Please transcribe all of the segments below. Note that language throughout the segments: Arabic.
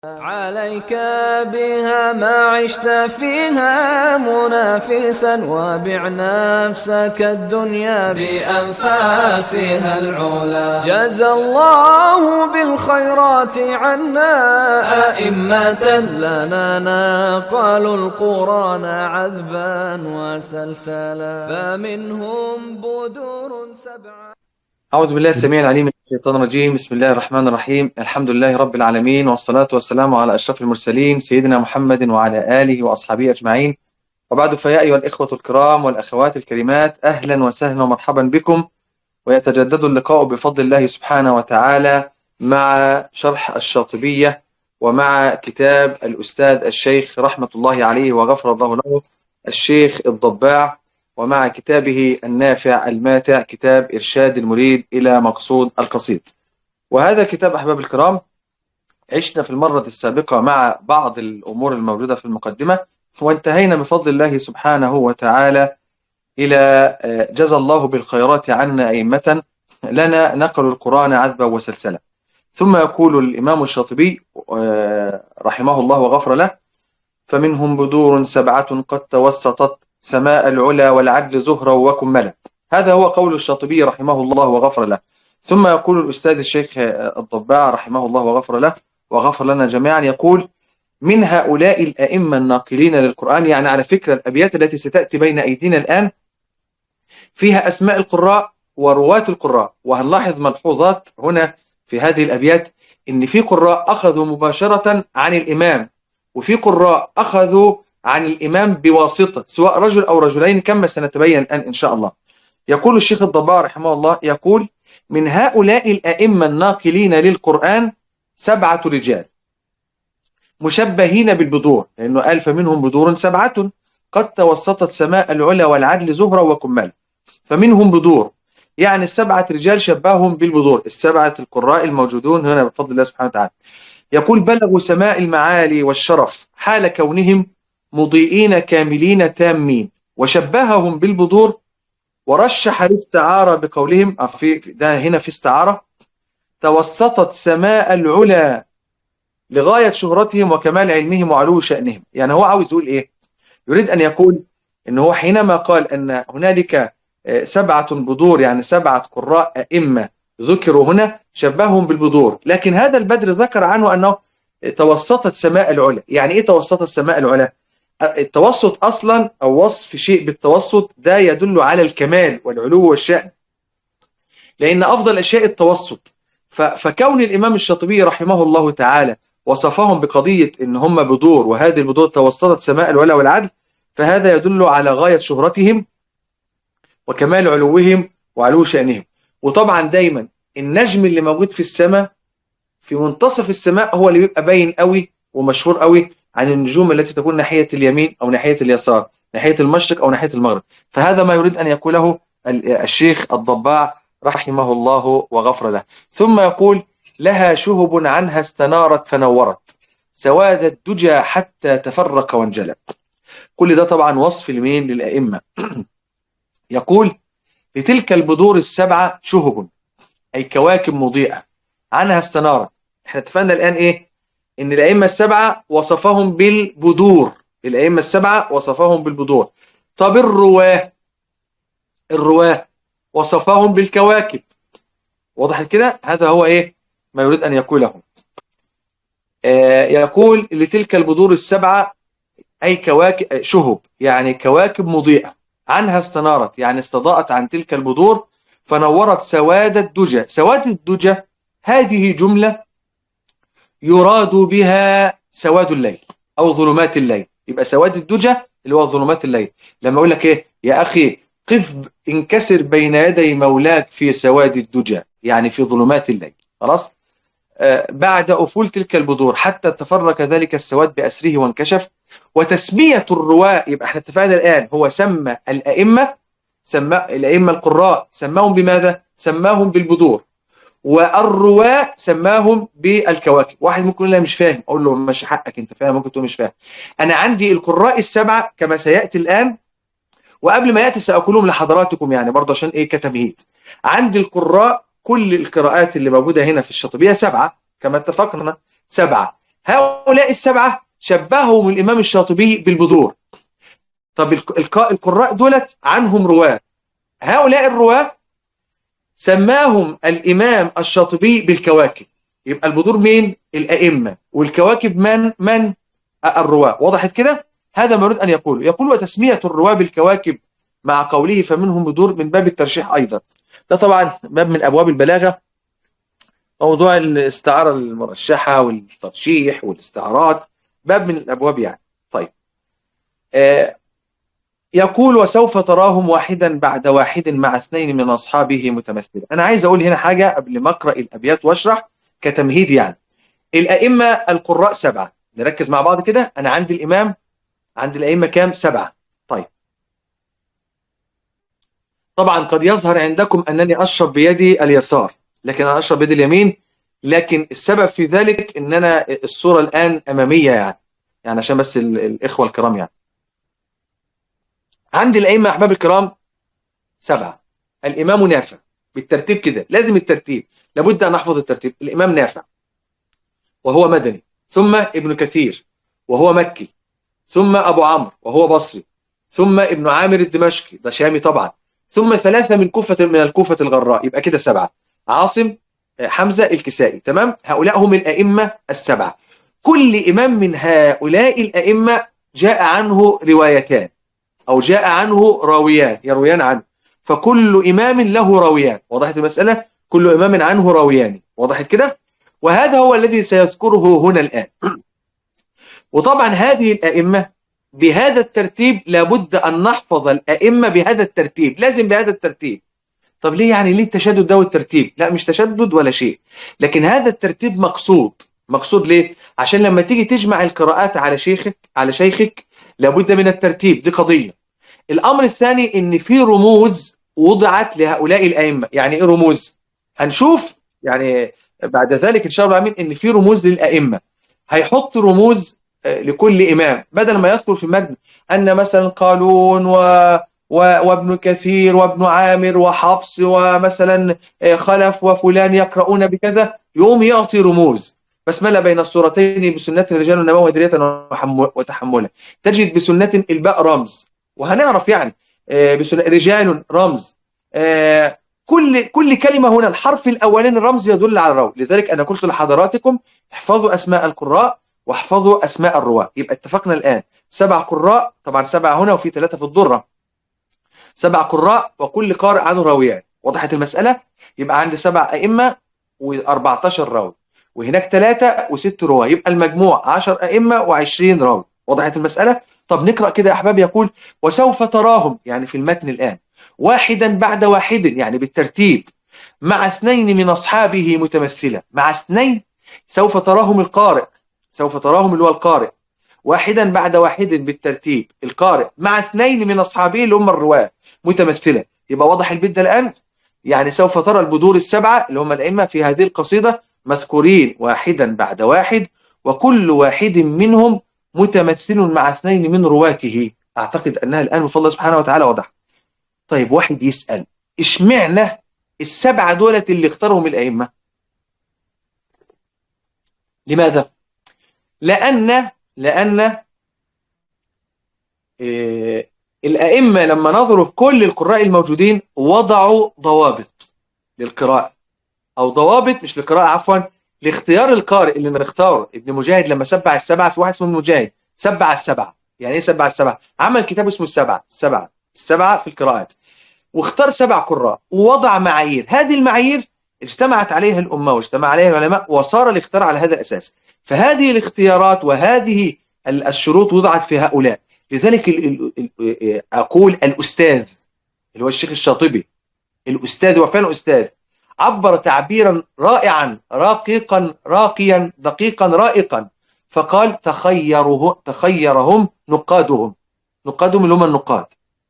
عليك بها ما عشت فيها منافسا، وبع نفسك الدنيا بأنفاسها العلا. جزى الله بالخيرات عنا أئمة لنا نقلوا القرآن عذبا وسلسلا، فمنهم بدور سبعة. أعوذ بالله السميع العليم من الشيطان الرجيم. بسم الله الرحمن الرحيم. الحمد لله رب العالمين، والصلاة والسلام على أشرف المرسلين سيدنا محمد وعلى آله وأصحابه أجمعين، وبعد فيا أيها الإخوة الكرام والأخوات الكريمات، أهلا وسهلا ومرحبا بكم. ويتجدد اللقاء بفضل الله سبحانه وتعالى مع شرح الشاطبية ومع كتاب الأستاذ الشيخ رحمة الله عليه وغفر الله له الشيخ الضباع، ومع كتابه النافع الماتع كتاب إرشاد المريد إلى مقصود القصيد. وهذا الكتاب أحباب الكرام عشنا في المرة السابقة مع بعض الأمور الموجودة في المقدمة، وانتهينا بفضل الله سبحانه وتعالى إلى جزى الله بالخيرات عنا أئمة لنا نقلوا القرآن عذبا وسلسلا. ثم يقول الإمام الشاطبي رحمه الله وغفر له: فمنهم بدور سبعة قد توسطت سماء العلا والعدل زهرا وكملا. هذا هو قول الشاطبي رحمه الله وغفر له. ثم يقول الأستاذ الشيخ الضباع رحمه الله وغفر له وغفر لنا جميعا، يقول: من هؤلاء الأئمة الناقلين للقرآن. يعني على فكرة الأبيات التي ستأتي بين أيدينا الآن فيها أسماء القراء ورواة القراء، وهنلاحظ ملحوظات هنا في هذه الأبيات إن في قراء أخذوا مباشرة عن الإمام، وفي قراء أخذوا عن الإمام بواسطة سواء رجل أو رجلين كما سنتبين الآن إن شاء الله. يقول الشيخ الضباع رحمه الله، يقول: من هؤلاء الأئمة الناقلين للقرآن سبعة رجال مشبهين بالبدور، لأنه قال فمنهم بدور سبعة قد توسطت سماء العلا والعدل زهرا وكملا. فمنهم بدور يعني السبعة رجال شبههم بالبدور، السبعة القراء الموجودون هنا بفضل الله سبحانه وتعالى. يقول: بلغوا سماء المعالي والشرف حال كونهم مضيئين كاملين تامين، وشبههم بالبدور ورشح الاستعارة بقولهم ده هنا في استعارة: توسطت سماء العلا لغاية شهرتهم وكمال علمهم وعلو شأنهم. يعني هو عاوز يقول إيه؟ يريد أن يقول إن هو حينما قال أن هنالك سبعة بدور، يعني سبعة قراء أئمة ذكروا هنا شبههم بالبدور، لكن هذا البدر ذكر عنه أنه توسطت سماء العلا. يعني إيه توسطت سماء العلا؟ التوسط أصلا أو وصف شيء بالتوسط ده يدل على الكمال والعلو والشأن، لأن أفضل الأشياء التوسط. فكون الإمام الشاطبي رحمه الله تعالى وصفهم بقضية إن هم بدور، وهذه البدور توسطت سماء العلا والعدل، فهذا يدل على غاية شهرتهم وكمال علوهم وعلو شأنهم. وطبعا دايما النجم اللي موجود في السماء في منتصف السماء هو اللي بيبقى باين قوي ومشهور قوي عن النجوم التي تكون ناحية اليمين أو ناحية اليسار، ناحية المشرق أو ناحية المغرب. فهذا ما يريد أن يقوله الشيخ الضباع رحمه الله وغفر له. ثم يقول: لها شهب عنها استنارت فنورت سواد الدجى حتى تفرق وانجلى. كل ده طبعا وصف لمين؟ للأئمة. يقول: لتلك البدور السبعة شهب أي كواكب مضيئة، عنها استنارت. احنا اتفقنا الآن إيه؟ إن الأئمة السبعة وصفهم بالبدور، الأئمة السبعة وصفهم بالبدور. طب الرواه وصفهم بالكواكب. وضحت كده؟ هذا هو إيه ما يريد أن يقوله. يقول: لتلك البدور السبعة أي كواكب شهب يعني كواكب مضيئة، عنها استنارت يعني استضاءت عن تلك البدور، فنورت سواد الدجى. سواد الدجى هذه جملة يراد بها سواد الليل أو ظلمات الليل. يبقى سواد الدجى اللي هو ظلمات الليل. لما أقول لك إيه يا أخي قف انكسر بين يدي مولاك في سواد الدجى، يعني في ظلمات الليل. خلاص. بعد أفول تلك البدور حتى تفرق ذلك السواد بأسره وانكشف. وتسمية الرواة، يبقى احنا اتفقنا الآن هو سمى الأئمة، سمى الأئمة القراء سماهم بماذا؟ سماهم بالبدور. والرواة سماهم بالكواكب. واحد ممكن يقول لي مش فاهم، اقول له ماشي حقك انت فاهم، ممكن تقول مش فاهم. انا عندي القراء السبعة كما سيأتي الآن، وقبل ما يأتي سأقولهم لحضراتكم يعني برضه عشان ايه كتمهيد. عندي القراء كل القراءات اللي موجودة هنا في الشاطبية سبعة كما اتفقنا، سبعة. هؤلاء السبعة شبههم الإمام الشاطبي بالبذور. طب القراء دولت عنهم رواة، هؤلاء الرواة سماهم الإمام الشاطبي بالكواكب. يبقى البذور مين؟ الأئمة، والكواكب من الرواة. وضحت كده؟ هذا ما يريد أن يقول وتسمية الرواة بالكواكب مع قوله فمنهم بذور من باب الترشيح أيضا. ده طبعا باب من أبواب البلاغة، موضوع الاستعارة المرشحة والترشيح والاستعارات، باب من الأبواب يعني. طيب يقول وسوف تراهم واحدا بعد واحد مع اثنين من أصحابه متمثلا. أنا عايز أقول هنا حاجة قبل ما أقرأ الأبيات وأشرح كتمهيد يعني. الأئمة القراء سبعة، نركز مع بعض كده. أنا عندي الإمام، عند الأئمة كام؟ سبعة. طيب طبعا قد يظهر عندكم أنني أشرب بيدي اليسار، لكن أنا أشرب بيدي اليمين، لكن السبب في ذلك أن أنا الصورة الآن أمامية يعني عشان بس الإخوة الكرام يعني. عندي الأئمة أحباب الكرام سبعة. الإمام نافع، بالترتيب كده، لازم الترتيب، لابد أن نحفظ الترتيب. الإمام نافع وهو مدني، ثم ابن كثير وهو مكي، ثم أبو عمرو وهو بصري، ثم ابن عامر الدمشقي ده شامي طبعا، ثم ثلاثة من الكوفة الغراء، يبقى كده سبعة. عاصم، حمزة، الكسائي. تمام؟ هؤلاء هم الأئمة السبعة. كل إمام من هؤلاء الأئمة جاء عنه روايتان أو جاء عنه راويان يرويان عنه، فكل إمام له راويان. وضحت المسألة؟ كل إمام عنه راويان. وضحت كده؟ وهذا هو الذي سيذكره هنا الآن. وطبعا هذه الأئمة بهذا الترتيب، لابد أن نحفظ الأئمة بهذا الترتيب، لازم بهذا الترتيب. طب ليه يعني؟ ليه التشدد ده والترتيب؟ لا مش تشدد ولا شيء، لكن هذا الترتيب مقصود ليه؟ عشان لما تيجي تجمع القراءات على شيخك لابد من الترتيب، دي قضية. الأمر الثاني إن في رموز وضعت لهؤلاء الأئمة. يعني إيه رموز؟ هنشوف يعني بعد ذلك إن شاء الله امين إن في رموز للأئمة. هيحط رموز لكل إمام، بدل ما يذكر في المتن أن مثلا قالون وابن كثير وابن عامر وحفص ومثلا خلف وفلان يقرؤون بكذا، يقوم يعطي رموز. بسملة بين السورتين بسنة رجال النبوة هدرية وتحملا. تجد بسنة الباء رمز، وهنعرف يعني رجال رمز. كل كلمة هنا الحرف الأولاني الرمز يدل على الراوي. لذلك أنا قلت لحضراتكم احفظوا أسماء القراء واحفظوا أسماء الرواة. يبقى اتفقنا الآن 7 قراء، طبعا 7 هنا وفي 3 في الضرة. 7 قراء وكل قارئ عنه راويان. وضحت المسألة؟ يبقى عندي 7 أئمة و14 راوي، وهناك 3 و6 رواة، يبقى المجموع 10 أئمة و20 راوي. وضحت المسألة؟ طب نقرأ كده يا أحباب. يقول وسوف تراهم، يعني في المتن الآن، واحدا بعد واحد، يعني بالترتيب، مع اثنين من أصحابه متمثلة. مع اثنين، سوف تراهم القارئ، سوف تراهم اللي هو القارئ، واحدا بعد واحد بالترتيب، القارئ مع اثنين من أصحابه اللي هم الرواة متمثلة. يبقى واضح البيت ده الآن؟ يعني سوف ترى البذور السبعة اللي هم الأئمة في هذه القصيدة مذكورين واحدا بعد واحد، وكل واحد منهم متمثل مع اثنين من رواته. أعتقد أنها الآن بفضل الله سبحانه وتعالى واضح. طيب واحد يسأل اشمعنى السبعة دولة اللي اختارهم الأئمة؟ لماذا؟ لأن الأئمة لما نظروا في كل القراء الموجودين وضعوا ضوابط للقراءة، أو ضوابط مش للقراءة عفوا، لاختيار القارئ اللي نختاره. ابن مجاهد لما سبع السبعة، في واحد اسمه مجاهد سبع السبعة. يعني ايه سبع السبعة؟ عمل كتاب اسمه السبعة في القراءات، واختار 7 قراء ووضع معايير. هذه المعايير اجتمعت عليها الأمة واجتمع عليها العلماء، وصار الاختيار على هذا الأساس. فهذه الاختيارات وهذه الشروط وضعت في هؤلاء. لذلك أقول الأستاذ اللي هو الشيخ الشاطبي، الأستاذ وفعلا أستاذ، عبر تعبيرا رائعا رقيقا راقيا دقيقا رائقا، فقال تخيرهم نقادهم اللي هم النقاد.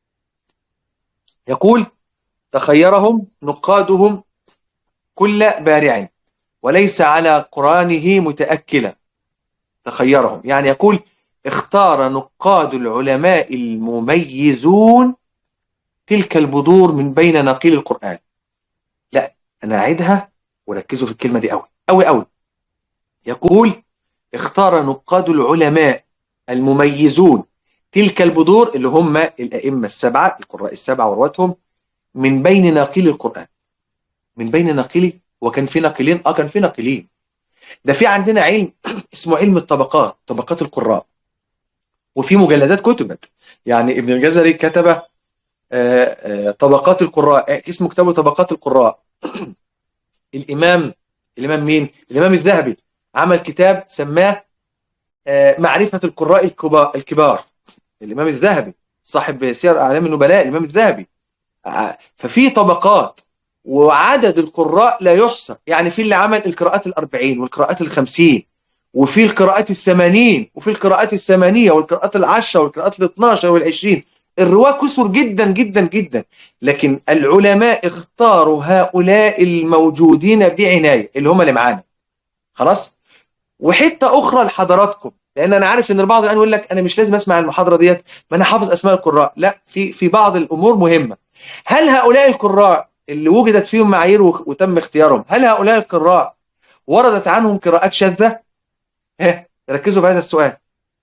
يقول تخيرهم نقادهم كل بارع وليس على قرانه متأكلا. تخيرهم يعني يقول اختار نقاد العلماء المميزون تلك البذور من بين نقيل القرآن. لا أنا أعيدها وركزوا في الكلمة دي قوي قوي قوي. يقول اختار نقاد العلماء المميزون تلك البذور اللي هم الأئمة السبعة القراء السبعة ورواتهم من بين ناقلي القرآن. من بين ناقلي، وكان في ناقلين، كان في ناقلين. ده في عندنا علم اسمه علم الطبقات، طبقات القراء، وفي مجلدات كتبت. يعني ابن الجزري كتب طبقات القراء، اسمه كتابه طبقات القراء. الإمام مين؟ الإمام الذهبي عمل كتاب سماه معرفة القراء الكبار. الإمام الذهبي صاحب سير أعلام النبلاء، الإمام الذهبي. ففي طبقات وعدد القراء لا يحصى. يعني في اللي عمل القراءات ال40 والقراءات ال50 وفي القراءات ال80 وفي القراءات ال8 والقراءات ال10 والقراءات ال12 وال20. الرواة كثر جدا جدا جدا، لكن العلماء اختاروا هؤلاء الموجودين بعناية اللي هم اللي معانا. خلاص. وحته اخرى لحضراتكم، لان انا عارف ان البعض الان يقول لك انا مش لازم اسمع المحاضره ديت، ما انا حافظ اسماء القراء. لا، في بعض الامور مهمه. هل هؤلاء القراء اللي وجدت فيهم معايير وتم اختيارهم، هل هؤلاء القراء وردت عنهم قراءات شاذه؟ ركزوا في هذا السؤال.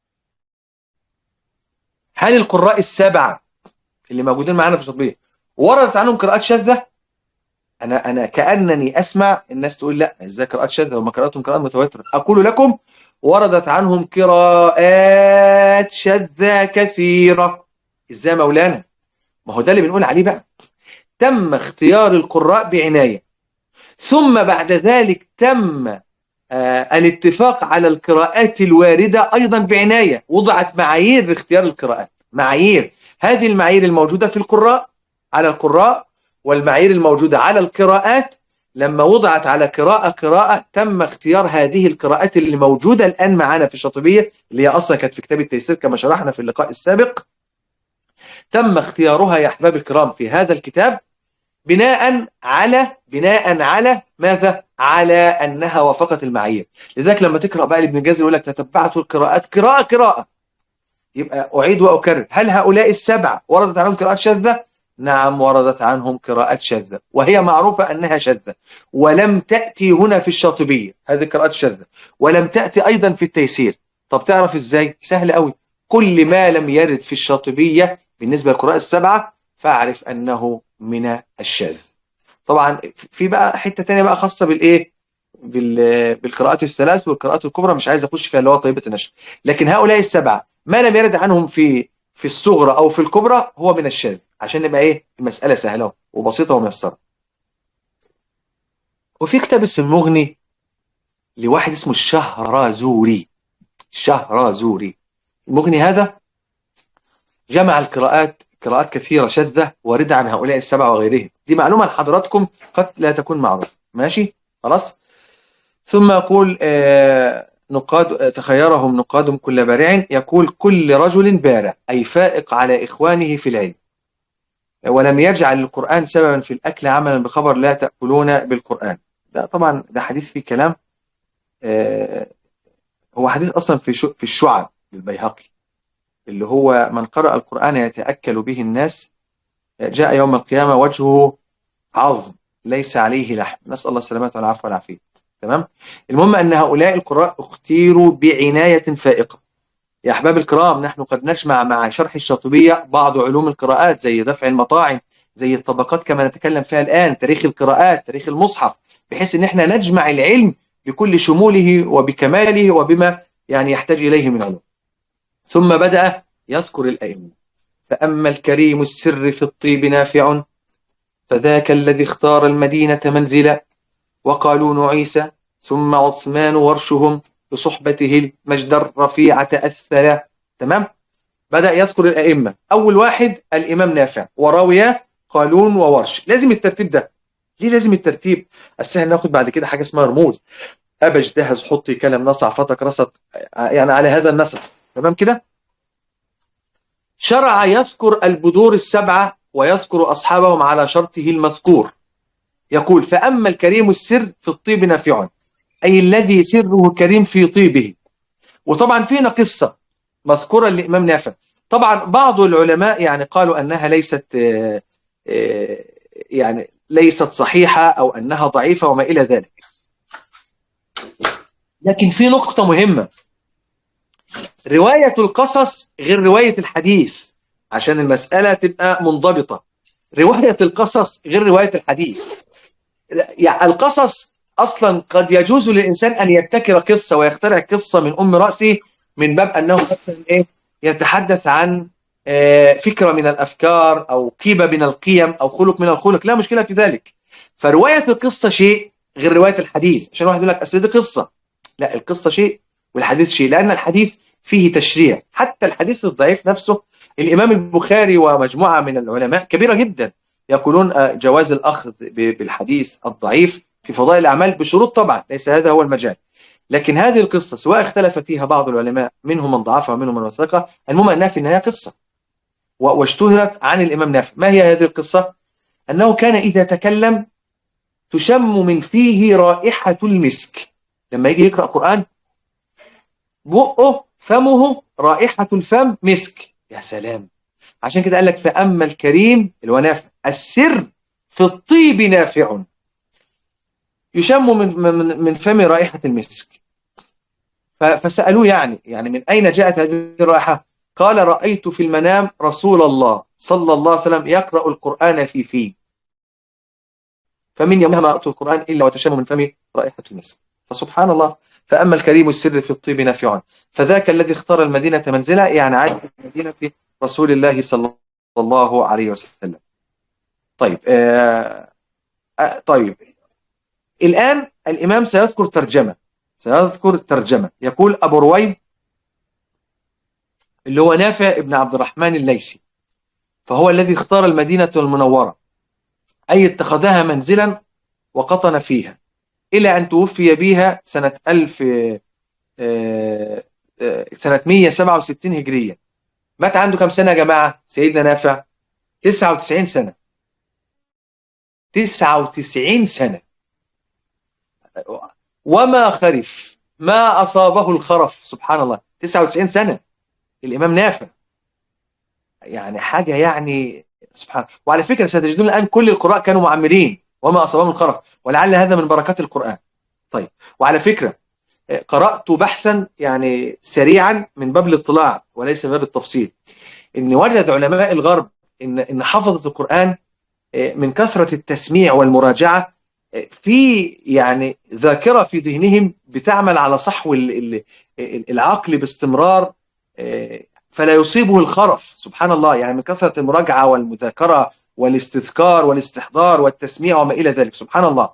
هل القراء السبعه اللي موجودين معانا في الشاطبيه وردت عنهم قراءات شاذه؟ انا كانني اسمع الناس تقول لا، ازاي قراءات شاذه وما قراءتهم قراءات متواتره؟ اقول لكم وردت عنهم قراءات شاذه كثيره. ازاي يا مولانا؟ ما هو ده اللي بنقول عليه بقى. تم اختيار القراء بعنايه، ثم بعد ذلك تم الاتفاق على القراءات الوارده ايضا بعنايه. وضعت معايير لاختيار القراءات، معايير. هذه المعايير الموجوده في القراء، على القراء، والمعايير الموجودة على القراءات، لما وضعت على قراءة تم اختيار هذه القراءات اللي موجودة الآن معانا في الشاطبية، اللي هي أصلا كانت في كتاب التيسير كما شرحنا في اللقاء السابق. تم اختيارها يا أحباب الكرام في هذا الكتاب بناء على ماذا؟ على أنها وافقت المعايير. لذلك لما تقرأ بقى لابن الجزري يقول لك تتبعت القراءات قراءة. يبقى أعيد وأكرر، هل هؤلاء السبعة وردت عنهم قراءات شاذة؟ نعم، وردت عنهم قراءات شاذة، وهي معروفة أنها شاذة، ولم تأتي هنا في الشاطبية هذه القراءات الشاذة، ولم تأتي أيضا في التيسير. طب تعرف إزاي؟ سهل قوي. كل ما لم يرد في الشاطبية بالنسبة للقراء السبعة فاعرف أنه من الشاذ. طبعا في بقى حتة تانية بقى خاصة بالإيه؟ بالقراءات الثلاث والقراءات الكبرى، مش عايز أخش فيها اللي هو طيبة النشر. لكن هؤلاء السبعة ما لم يرد عنهم في الصغرى أو في الكبرى هو من الشاذ، عشان نبقى إيه؟ المسألة سهلة وبسيطة وميسرة. وفي كتاب اسمه المغني لواحد اسمه الشهرازوري. المغني هذا جمع قراءات كثيرة شاذة واردة عن هؤلاء السبعة وغيرهم. دي معلومة لحضراتكم قد لا تكون معروفة. ماشي؟ خلاص؟ ثم يقول نقاد تخيرهم نقادهم كل بارع، يقول كل رجل بارع أي فائق على إخوانه في العلم، ولم يجعل القرآن سببا في الأكل عملا بخبر لا تأكلون بالقرآن. ده طبعا ده حديث فيه كلام. هو حديث أصلا في الشعب للبيهقي، اللي هو من قرأ القرآن يتأكل به الناس جاء يوم القيامة وجهه عظم ليس عليه لحم، نسأل الله السلامة والعافية والعافية. تمام. المهم أن هؤلاء القراء اختيروا بعناية فائقة. يا أحباب الكرام، نحن قد نجمع مع شرح الشاطبية بعض علوم القراءات زي دفع المطاعم، زي الطبقات كما نتكلم فيها الآن، تاريخ القراءات، تاريخ المصحف، بحيث أن احنا نجمع العلم بكل شموله وبكماله وبما يعني يحتاج إليه من علوم. ثم بدأ يذكر الأئمة. فأما الكريم السر في الطيب نافع، فذاك الذي اختار المدينة منزلا، وقالون عيسى ثم عثمان ورشهم بصحبته المجد الرفيع تأثلا. تمام. بدأ يذكر الأئمة. أول واحد الإمام نافع وراوياه قالون وورش. لازم الترتيب ده. ليه لازم الترتيب؟ السهل ناخد بعد كده حاجة اسمها رموز. أبج دهز حطي كلم نصع فتك رصد، يعني على هذا النسق. تمام كده. شرع يذكر البذور السبعة ويذكر أصحابهم على شرطه المذكور. يقول فأما الكريم السر في الطيب نافع، أي الذي سره كريم في طيبه. وطبعا فينا قصة مذكورة للإمام نافع. طبعا بعض العلماء يعني قالوا أنها ليست صحيحة أو أنها ضعيفة وما إلى ذلك. لكن في نقطة مهمة، رواية القصص غير رواية الحديث، عشان المسألة تبقى منضبطة. رواية القصص غير رواية الحديث. يعني القصص أصلا قد يجوز للإنسان أن يبتكر قصة ويخترع قصة من أم رأسه، من باب أنه مثلا إيه، يتحدث عن فكرة من الأفكار أو قيمة من القيم أو خلق من الخلق، لا مشكلة في ذلك. فرواية القصة شيء غير رواية الحديث. عشان واحد يقول لك أصل دي قصة، لا، القصة شيء والحديث شيء، لأن الحديث فيه تشريع. حتى الحديث الضعيف نفسه، الإمام البخاري ومجموعة من العلماء كبيرة جدا يقولون جواز الأخذ بالحديث الضعيف في فضائل الأعمال بشروط، طبعا ليس هذا هو المجال. لكن هذه القصة سواء اختلف فيها بعض العلماء، منهم من ضعفها ومنهم من وثقها، المهم أنها في النهاية قصة واشتهرت عن الإمام نافع. ما هي هذه القصة؟ أنه كان إذا تكلم تشم من فيه رائحة المسك. لما يجي يقرأ قرآن، بقه فمه رائحة الفم مسك، يا سلام. عشان كده قال لك فأما الكريم اللي هو نافع، السر في الطيب نافع، يشم من فم رائحة المسك. فسألوه يعني من أين جاءت هذه الرائحة؟ قال رأيت في المنام رسول الله صلى الله عليه وسلم يقرأ القرآن في فمن يومها ما أقرأت القرآن إلا وتشم من فمي رائحة المسك. فسبحان الله. فأما الكريم السر في الطيب نافع، فذاك الذي اختار المدينة منزلا، يعني عاد في مدينة رسول الله صلى الله عليه وسلم. طيب طيب الآن الإمام سيذكر ترجمة. يقول أبو رويد اللي هو نافع ابن عبد الرحمن الليثي، فهو الذي اختار المدينة المنورة، أي اتخذها منزلا وقطن فيها، إلى أن توفي بها سنة 167 هجرية. مات عنده كم سنة يا جماعة سيدنا نافع؟ 99 سنة. 99 سنة وما خرف ما أصابه الخرف. سبحان الله، 99 سنة الإمام نافع، يعني حاجة يعني سبحان. وعلى فكرة ستجدون الآن كل القراء كانوا معمرين وما أصابهم الخرف، ولعل هذا من بركات القرآن. طيب، وعلى فكرة قرأت بحثا يعني سريعا من باب الاطلاع وليس من باب التفصيل، إن وجد علماء الغرب إن حفظة القرآن من كثرة التسميع والمراجعة في يعني ذاكرة في ذهنهم بتعمل على صحو العقل باستمرار، فلا يصيبه الخرف. سبحان الله، يعني من كثرة المراجعة والمذاكرة والاستذكار والاستحضار والتسميع وما إلى ذلك. سبحان الله.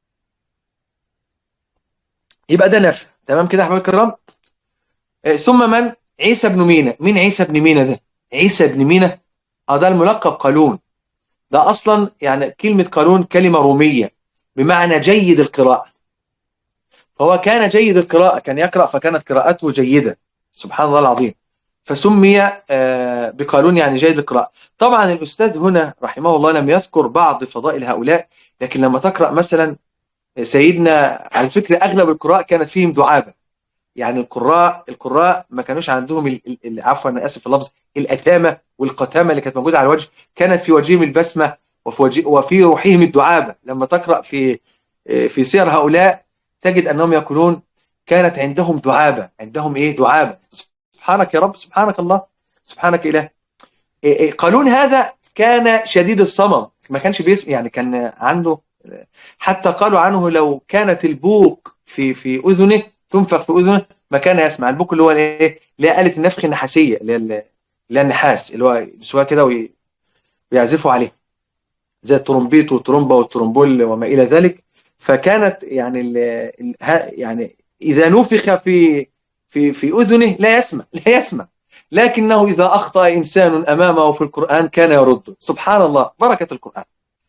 يبقى ده نافع. تمام كده يا أحبابي الكرام. ثم من؟ عيسى بن مينا. مين عيسى بن مينا ده؟ عيسى بن مينا ده الملقب قالون. ده أصلا يعني كلمة قالون كلمة رومية بمعنى جيد القراءة، فهو كان جيد القراءة، كان يقرأ فكانت قراءته جيدة. سبحان الله العظيم. فسمي بقالون يعني جيد القراءة. طبعا الأستاذ هنا رحمه الله لم يذكر بعض فضائل هؤلاء، لكن لما تقرأ مثلا سيدنا، على فكرة أغلب القراء كانت فيهم دعابة. يعني القراء ما كانوش عندهم عفوا أنا آسف في اللفظ، الأتامة والقتامة اللي كانت موجودة على الوجه، كانت في وجههم البسمة وفي روحهم الدعابة. لما تقرأ في سير هؤلاء تجد أنهم يقولون كانت عندهم دعابة. عندهم إيه؟ دعابة. سبحانك يا رب، سبحانك الله، سبحانك إله. قالون هذا كان شديد الصمم، ما كانش بيسمع، يعني كان عنده، حتى قالوا عنه لو كانت البوق في أذنه تنفخ في أذنه ما كان يسمع. البوق اللي هو الايه، اللي هي آلة النفخ النحاسية، اللي هي النحاس اللي هو يسوها كده ويعزفوا عليه زي الترومبيت والترومبا والترومبول وما إلى ذلك. فكانت يعني يعني إذا نفخ في أذنه لا يسمع، لكنه إذا أخطأ إنسان أمامه في القرآن كان يرد. سبحان الله، بركة القرآن.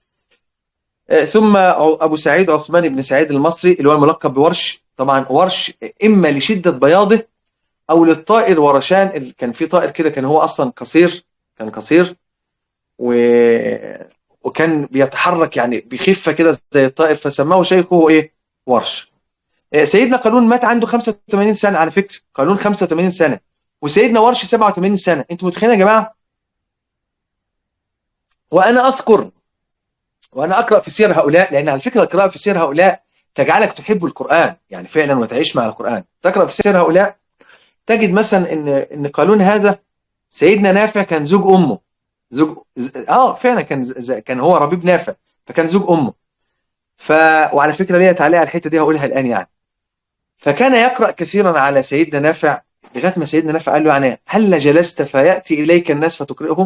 ثم أبو سعيد عثمان بن سعيد المصري اللي هو الملقب بورش. طبعا ورش إما لشدة بياضه أو للطائر ورشان. كان في طائر كده كان هو أصلا قصير، كان قصير وكان بيتحرك يعني بخفة كده زي الطائر، فسماه شيخه إيه؟ ورش. سيدنا قالون مات عنده 85 سنة. على فكرة قالون 85 سنة وسيدنا ورش 87 سنة. انتوا متخيلين يا جماعة؟ وأنا أذكر وأنا أقرأ في سير هؤلاء، لأن على فكرة القراءة في سير هؤلاء تجعلك تحب القرآن يعني فعلا وتعيش مع القرآن. تقرأ في سير هؤلاء تجد مثلا ان قالون هذا سيدنا نافع كان زوج امه، فعلا كان هو ربيب نافع، فكان زوج امه. وعلى فكره ليا تعليق على الحته دي هقولها الان يعني. فكان يقرأ كثيرا على سيدنا نافع لغايه ما سيدنا نافع قال له يعني هل جلست فياتي اليك الناس فتقرئهم؟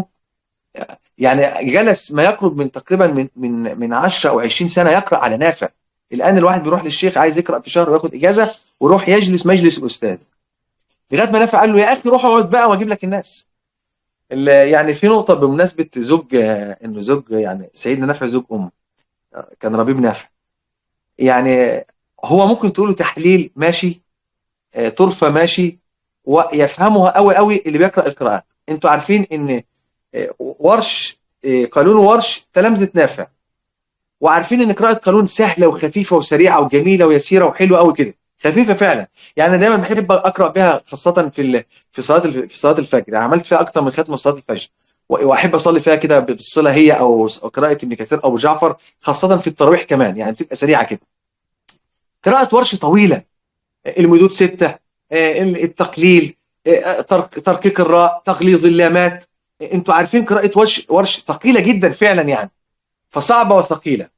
يعني جلس ما يقرب من تقريبا من 10 او 20 سنه يقرأ على نافع. الان الواحد بيروح للشيخ عايز يقرأ في شهر وياخد اجازه ويروح يجلس مجلس الاستاذ، لغايه ما نافع قال له يا اخي روح اقعد بقى واجيب لك الناس. يعني في نقطه بمناسبه زوج، انه زوج يعني سيدنا نافع زوج امه كان ربيب نافع، يعني هو ممكن تقوله تحليل ماشي، طرفه ماشي، ويفهمها قوي قوي اللي بيقرأ القراءات. انتوا عارفين ان ورش، قالون ورش تلامذة نافع، وعارفين ان قراءة قالون سهلة وخفيفة وسريعة وجميلة ويسيرة وحلوة قوي كده، خفيفة فعلا. يعني دايما بحب اقرأ بها خاصة في صلاة الفجر، يعني عملت فيها اكتر من ختمة في صلاة الفجر، واحب اصلي فيها كده بالصلة هي او قراءة ابن كثير او جعفر، خاصة في التراويح كمان يعني بتبقى سريعة كده. قراءة ورش طويلة، المدود 6، التقليل، تركيك الراء، تغليظ اللامات. انتوا عارفين قراءة ورش ثقيلة جدا فعلا يعني، فصعبة وثقيلة.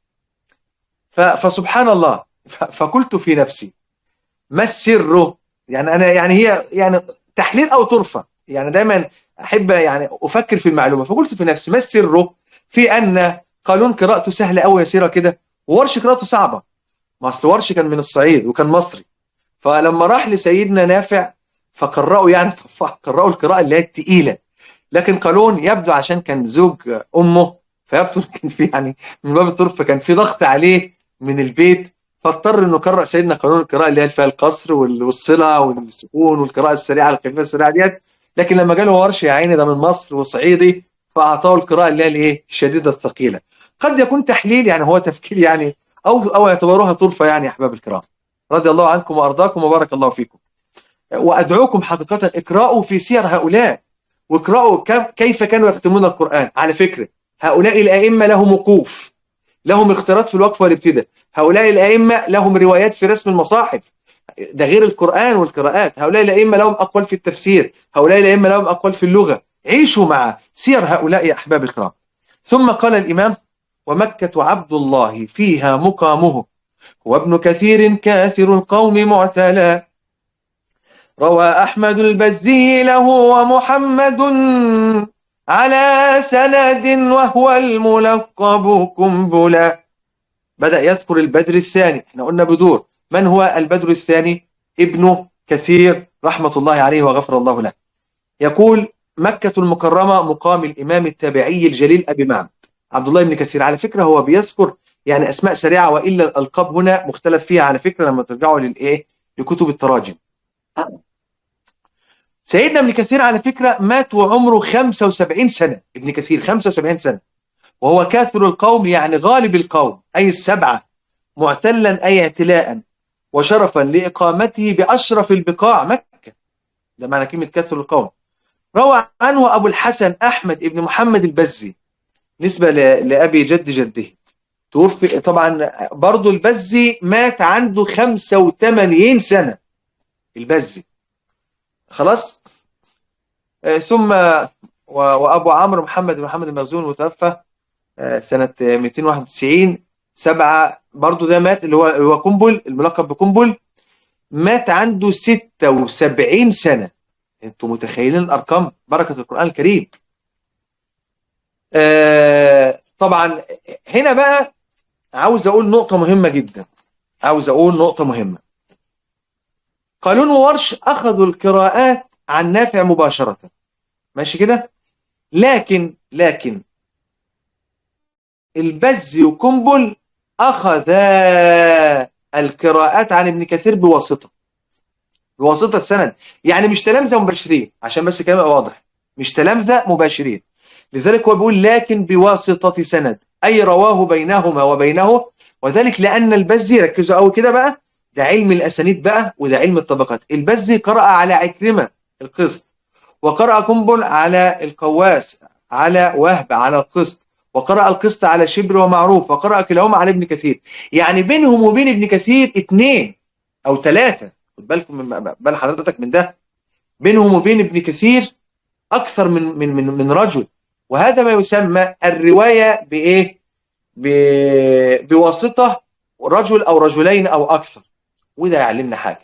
فسبحان الله، فقلت في نفسي ما السر؟ يعني انا يعني هي يعني تحليل او طرفة، يعني دايما احب يعني افكر في المعلومة. فقلت في نفسي ما السر في ان قالون قراءته سهلة او يسيرة كده وورش قراءته صعبة؟ ما اصل ورش كان من الصعيد وكان مصري، فلما راح لسيدنا نافع فقرأوا يعني قرأوا القراءة اللي هي التقيلة. لكن قالون يبدو عشان كان زوج أمه فيبدو كان في يعني من باب الطرف، فكان في ضغط عليه من البيت، فاضطر انه قرأ سيدنا قالون القراءة اللي هي فيها القصر والصلة والسكون والقراءة السريعة الخفيفة السريعة ديت. لكن لما جاله ورش يا عيني ده من مصر وصعيدي فأعطاه القراءة اللي هي الايه الشديدة الثقيلة. قد يكون تحليل يعني هو تفكير يعني، أو يعتبروها طرفة يعني يا أحباب الكرام. رضي الله عنكم وأرضاكم وبارك الله فيكم. وأدعوكم حقيقة اقرأوا في سير هؤلاء، واقرأوا كيف كانوا يختمون القرآن. على فكرة هؤلاء الأئمة لهم وقوف، لهم اختيارات في الوقف والابتداء، هؤلاء الأئمة لهم روايات في رسم المصاحف، ده غير القرآن والقراءات. هؤلاء الأئمة لهم أقوال في التفسير، هؤلاء الأئمة لهم أقوال في اللغة. عيشوا مع سير هؤلاء يا أحباب الكرام. ثم قال الإمام ومكة عبد الله فيها مقامه وابن كثير كاثر القوم معتلى، روى أحمد البزي له ومحمد على سند وهو الملقب قنبلا. بدأ يذكر البدر الثاني، احنا قلنا بدور. من هو البدر الثاني؟ ابن كثير رحمة الله عليه وغفر الله له. يقول مكة المكرمة مقام الإمام التابعي الجليل أبي معبد عبد الله بن كثير. على فكرة هو بيذكر يعني أسماء سريعة، وإلا الألقاب هنا مختلف فيها على فكرة لما ترجعوا لكتب التراجم. سيدنا ابن كثير على فكرة مات وعمره 75 سنة، ابن كثير 75 سنة، وهو كاثر القوم يعني غالب القوم أي السبعة، معتلا أي اعتلاء، وشرفا لإقامته بأشرف البقاع مكة، ده معنى كلمة كاثر القوم. روى عنه أبو الحسن أحمد ابن محمد البزي نسبة لأبي جد جده، توفي طبعا برضو البزي مات عنده 85 سنة البزي خلاص. ثم وأبو عمرو محمد بن محمد المخزون متوفى سنة 291 7 برضو، ده مات اللي هو قنبل الملقب بقنبل، مات عنده 76 سنة. انتوا متخيلين الأرقام؟ بركة القرآن الكريم. طبعا هنا بقى عاوز أقول نقطة مهمة جدا، قالون وورش أخذوا القراءات عن نافع مباشرة، ماشي كده، لكن البزي وقنبل أخذا القراءات عن ابن كثير بواسطة سند، يعني مش تلامذة مباشرين، عشان بس كلام واضح، مش تلامذة مباشرين. لذلك هو بيقول لكن بواسطة سند، أي رواه بينهما وبينه، وذلك لأن البزي، ركزوا قوي كده بقى، ده علم الأسانيد بقى وده علم الطبقات. البزي قرأ على عكرمة القسط، وقرأ قنبل على القواس، على وهب على القسط، وقرأ القسط على شبر ومعروف، وقرأ كلاهما على ابن كثير. يعني بينهم وبين ابن كثير 2 أو 3. خد بالكم من بال حضرتك من ده. بينهم وبين ابن كثير أكثر من رجل. وهذا ما يسمى الرواية بإيه؟ بواسطة رجل أو رجلين أو أكثر. وده يعلمنا حاجة.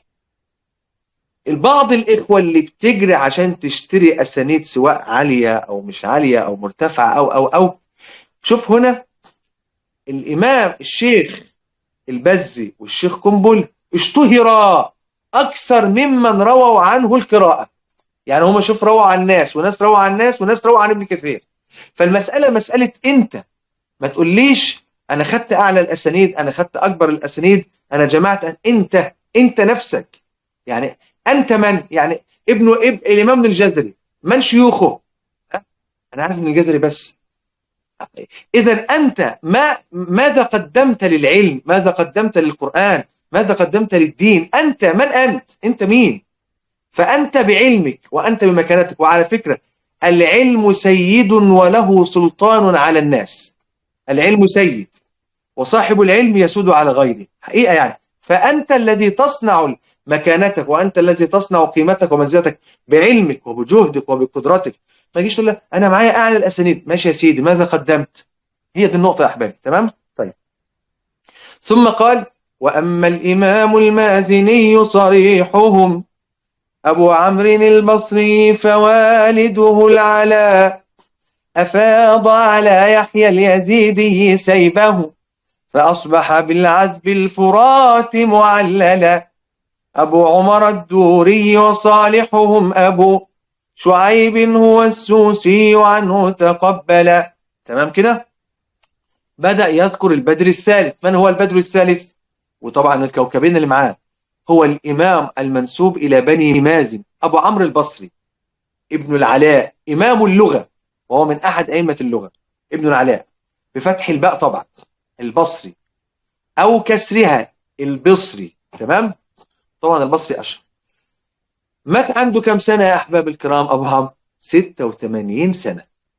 البعض الإخوة اللي بتجري عشان تشتري أسانيد سواء عالية أو مش عالية أو مرتفعة أو شوف هنا الإمام الشيخ البزي والشيخ قنبل اشتهرا أكثر ممن رووا عنه القراءة. يعني هما شوف رووا عن الناس، وناس رووا عن الناس، وناس رووا عن ابن كثير. فالمسألة مسألة أنت ما تقوليش أنا خدت أعلى الأسانيد، أنا خدت أكبر الأسانيد، أنا جمعت. أنت نفسك يعني أنت من؟ يعني ابن الإمام ابن الجزري من شيوخه؟ أنا عارف ابن الجزري بس. إذا أنت ماذا قدمت للعلم؟ ماذا قدمت للقرآن؟ ماذا قدمت للدين؟ أنت من أنت؟ أنت مين؟ فأنت بعلمك وأنت بمكانتك. وعلى فكرة العلم سيد وله سلطان على الناس. العلم سيد وصاحب العلم يسود على غيره حقيقة يعني. فأنت الذي تصنع مكانتك، وأنت الذي تصنع قيمتك ومنزلتك بعلمك وبجهدك وبقدرتك. ما تجيش تقول أنا معايا أعلى الأسانيد. ماشي يا سيدي، ماذا قدمت؟ هي دي النقطة يا أحبابي. تمام؟ طيب. ثم قال وأما الإمام المازني صريحهم أبو عمرو البصري فوالده العلاء أفاض على يحيى اليزيدي سيبه فأصبح بالعذب الفرات معللا. أبو عمر الدوري وصالحهم أبو شعيب هو السوسي عنه تقبل. تمام كده؟ بدأ يذكر البدر الثالث. من هو البدر الثالث؟ وطبعا الكوكبين اللي معاه هو الإمام المنسوب إلى بني مازن أبو عمرو البصري ابن العلاء إمام اللغة، وهو من أحد أئمة اللغة. ابن العلاء بفتح الباء طبعا، البصري أو كسرها البصري. تمام؟ طبعا البصري أشهر. مات عنده كم سنة يا أحباب الكرام أبو عمرو؟ 86 سنة.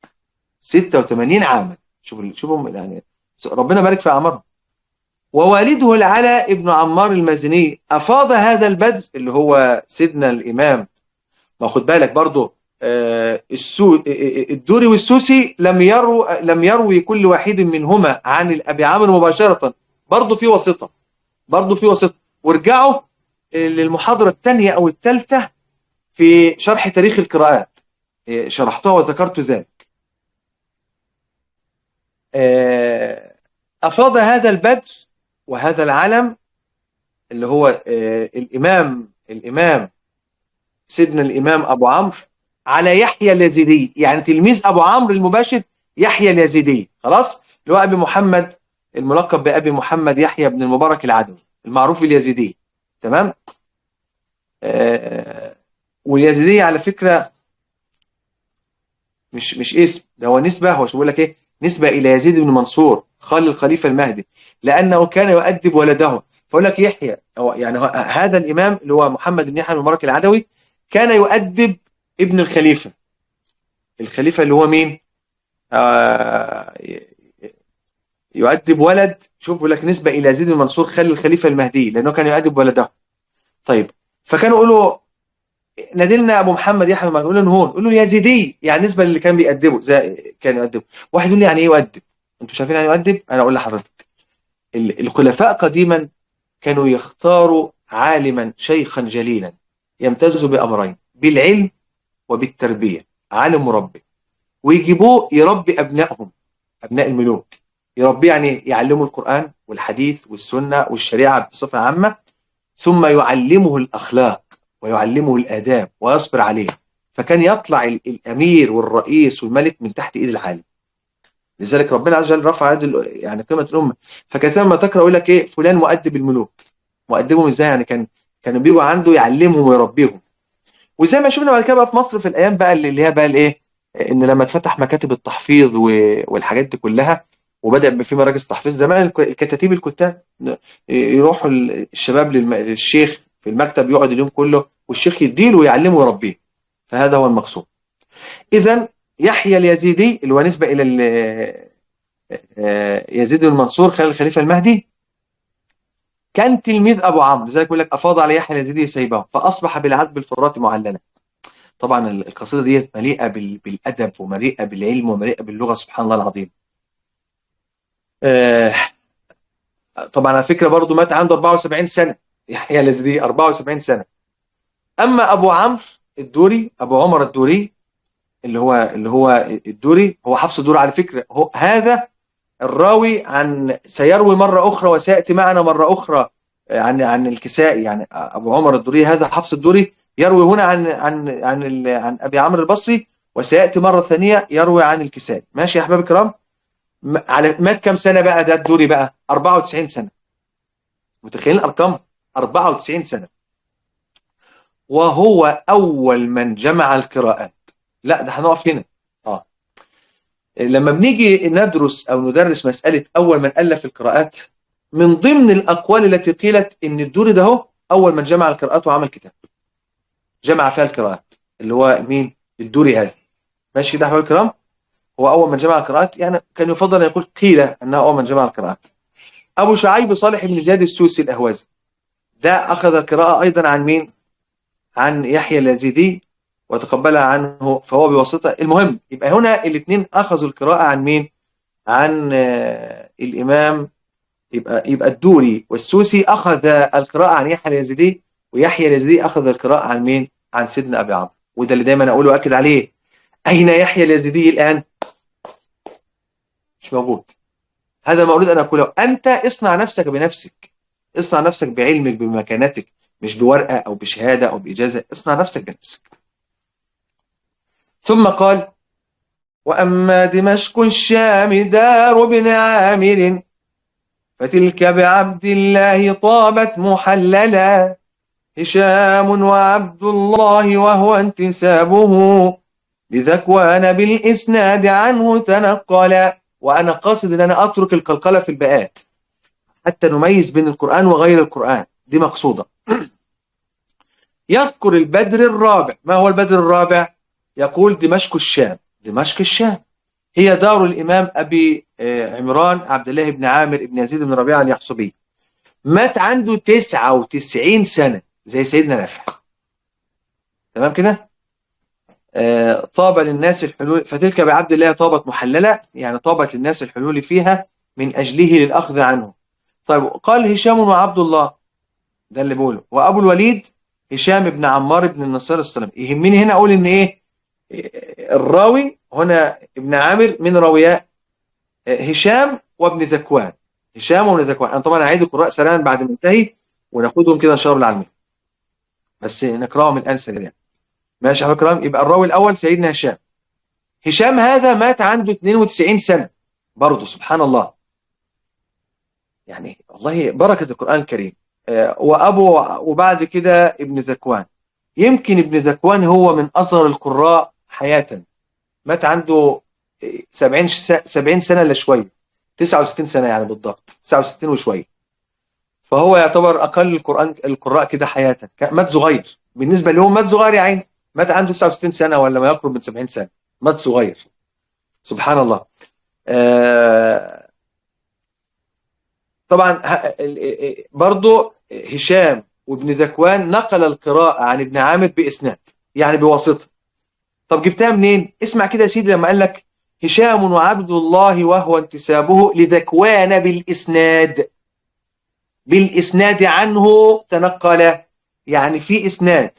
86 عاما. شوفوا يعني ربنا بارك في أعمارهم. ووالده العلاء ابن عمار المازني أفاض هذا البدر اللي هو سيدنا الإمام. ما خد بالك برضه الدوري والسوسي لم يروي كل واحد منهما عن الأبي عامر مباشرة. برضه في واسطة. وارجعوا للمحاضرة الثانية أو الثالثة في شرح تاريخ القراءات، شرحتها وذكرت ذلك. أفاض هذا البدر وهذا العلم اللي هو الإمام سيدنا الإمام أبو عمرو على يحيى اليزيدي، يعني تلميذ أبو عمرو المباشر يحيى اليزيدي. خلاص، اللي هو أبي محمد الملقب بأبي محمد يحيى بن المبارك العدوي المعروف اليزيدي. تمام؟ واليزيدي على فكرة مش اسم، ده هو نسبة. هو شو بيقول لك ايه؟ نسبة إلى يزيد بن منصور خال الخليفة المهدي، لأنه كان يؤدب ولده. فأقول لك يحيى يعني هذا الإمام اللي هو محمد بن يحيى بن المبارك العدوي كان يؤدب ابن الخليفة. الخليفة اللي هو مين؟ يؤدب ولد. شوف بيقول لك نسبة إلى يزيد بن منصور خال الخليفة المهدي، لأنه كان يؤدب ولده. طيب، فكانوا يقولوا نادلنا ابو محمد يحيى بن، يقول له هون، يقول له يزيدي، يعني نسبه اللي كان بيأدبه زي كان يؤدبه. واحد يقول لي يعني ايه يؤدب؟ انتوا شايفين يعني يؤدب؟ انا اقول لحضرتك الخلفاء قديما كانوا يختاروا عالما شيخا جليلا يمتاز بامرين، بالعلم وبالتربيه، عالم مربي، ويجيبوه يربي ابنائهم، ابناء الملوك. يربيه يعني يعلمه القرآن والحديث والسنه والشريعه بصفه عامه، ثم يعلمه الاخلاق ويعلمه الآداب ويصبر عليه. فكان يطلع الأمير والرئيس والملك من تحت إيد العالم. لذلك ربنا عز وجل رفع يعني قيمة الأمة. فكثيرا ما تقرأ يقول لك إيه؟ فلان مؤدب الملوك. مؤدبهم إزاي؟ يعني كانوا بيجوا عنده يعلمهم ويربيهم. وزي ما شفنا بعد كده بقى في مصر في الأيام بقى اللي هي بقى الإيه؟ إن لما اتفتح مكاتب التحفيظ والحاجات دي كلها، وبدأ يبقى في مراكز تحفيظ. زمان الكتاتيب الكتاب يروحوا الشباب للشيخ في المكتب، يقعد اليوم كله والشيخ يديله ويعلمه ويربيه. فهذا هو المقصود. إذن يحيى اليزيدي اللي هو نسبة إلى يزيد بن منصور خلال الخليفة المهدي كان تلميذ أبو عمرو، لذلك يقول لك أفاض على يحيى اليزيدي سيبه فأصبح بالعذب الفرات معللا. طبعا القصيدة دي مليئة بالأدب ومليئة بالعلم ومليئة باللغة، سبحان الله العظيم. آه، طبعا على فكرة برضو مات عنده 74 سنة، يحيى اليزيدي 74 سنة. أما أبو عمرو الدوري، أبو عمر الدوري اللي هو الدوري، هو حفص الدوري على فكرة، هو هذا الراوي سيروي مرة أخرى وسيأتي معنا مرة أخرى عن الكسائي. يعني أبو عمر الدوري هذا حفص الدوري يروي هنا عن أبي عمرو البصري، وسيأتي مرة ثانية يروي عن الكسائي. ماشي يا أحباب الكرام. على مات كم سنة بقى ده الدوري بقى؟ 94 سنة. متخيلين الأرقام؟ 94 سنة، وهو أول من جمع القراءات. لا ده هنقف هنا. لما بنيجي ندرس أو ندرس مسألة أول من ألف القراءات، من ضمن الأقوال التي قيلت إن الدوري ده هو أول من جمع القراءات وعمل كتاب جمع فيها القراءات، اللي هو مين؟ الدوري هذا. ماشي ده أحباب الكرام، هو أول من جمع القراءات. يعني كان يفضل أن يقول قيل أنه أول من جمع القراءات. أبو شعيب صالح بن زياد السوسي الأهوازي ده أخذ القراءة أيضا عن مين؟ عن يحيى اليزيدي وتقبلها عنه فهو بواسطة. المهم يبقى هنا الاثنين أخذوا القراءة عن مين؟ عن الإمام. يبقى الدوري والسوسي أخذ القراءة عن يحيى اليزيدي، ويحيى اليزيدي أخذ القراءة عن مين؟ عن سيدنا أبي عمرو. وده اللي دايما أقوله وأكد عليه. أين يحيى اليزيدي الآن؟ مش موجود. هذا ما أريد أن أقوله. أنت اصنع نفسك بنفسك، اصنع نفسك بعلمك بمكانتك، مش بورقة أو بشهادة أو بإجازة. اصنع نفسك بنفسك. ثم قال: وأما دمشق الشام دار ابن عامر فتلك بعبد الله طابت محللا، هشام وعبد الله وهو انتسابه لذكوان بالإسناد عنه تنقلا. وأنا قاصد أن أنا أترك القلقلة في الباءات حتى نميز بين القرآن وغير القرآن، دي مقصودة. يذكر البدر الرابع. ما هو البدر الرابع؟ يقول دمشق الشام. دمشق الشام هي دار الإمام أبي عمران عبد الله بن عامر بن يزيد بن ربيعة اليحصبي. مات عنده 99 سنة زي سيدنا نافع. تمام كده؟ طاب للناس الحلول فتلك بعبد الله طابت محللة، يعني طابت للناس الحلول فيها من أجله للأخذ عنه. طيب قال هشام وعبد الله، ده اللي بقوله، وأبو الوليد هشام بن عمار بن النصير السلمي. يهمني هنا أقول إن إيه الراوي هنا ابن عامر من راوياء هشام وابن ذكوان. هشام وابن ذكوان. أنا طبعا هعيد القراء سريعا بعد ما انتهي وناخدهم كده إن شاء الله بالعلمين، بس نقراهم الآن سريعا. ماشي يا حبايب الكرام. يبقى الراوي الأول سيدنا هشام. هشام هذا مات عنده 92 سنة برضه، سبحان الله. يعني والله بركة القرآن الكريم. وبعد كده ابن ذكوان. يمكن ابن ذكوان هو من أصغر القراء حياة، مات عنده 70 سنة إلا شوية، 69 سنة يعني بالضبط، 69 وشوية. فهو يعتبر أقل القراء كده حياة. مات صغير بالنسبة لهم، مات صغير يا عيني، مات عنده 69 سنة ولا ما يقرب من 70 سنة، مات صغير، سبحان الله. طبعا برضو هشام وابن ذكوان نقل القراءة عن ابن عامر بإسناد، يعني بواسطة. طب جبتها منين؟ اسمع كده يا سيدي لما قال لك هشام وعبد الله وهو انتسابه لذكوان بالإسناد عنه تنقل، يعني في إسناد.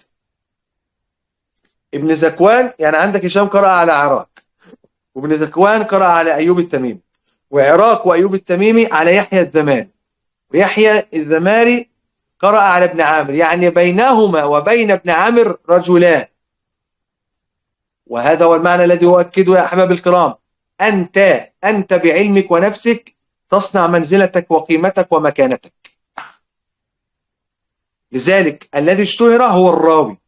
ابن ذكوان يعني عندك هشام قرأ على عراق، وابن ذكوان قرأ على أيوب التميمي، وعراق وأيوب التميمي على يحيى الذماري، ويحيى الذماري قرأ على ابن عامر، يعني بينهما وبين ابن عامر رجلان. وهذا هو المعنى الذي أؤكده يا أحباب الكرام. أنت بعلمك ونفسك تصنع منزلتك وقيمتك ومكانتك. لذلك الذي اشتهر هو الراوي.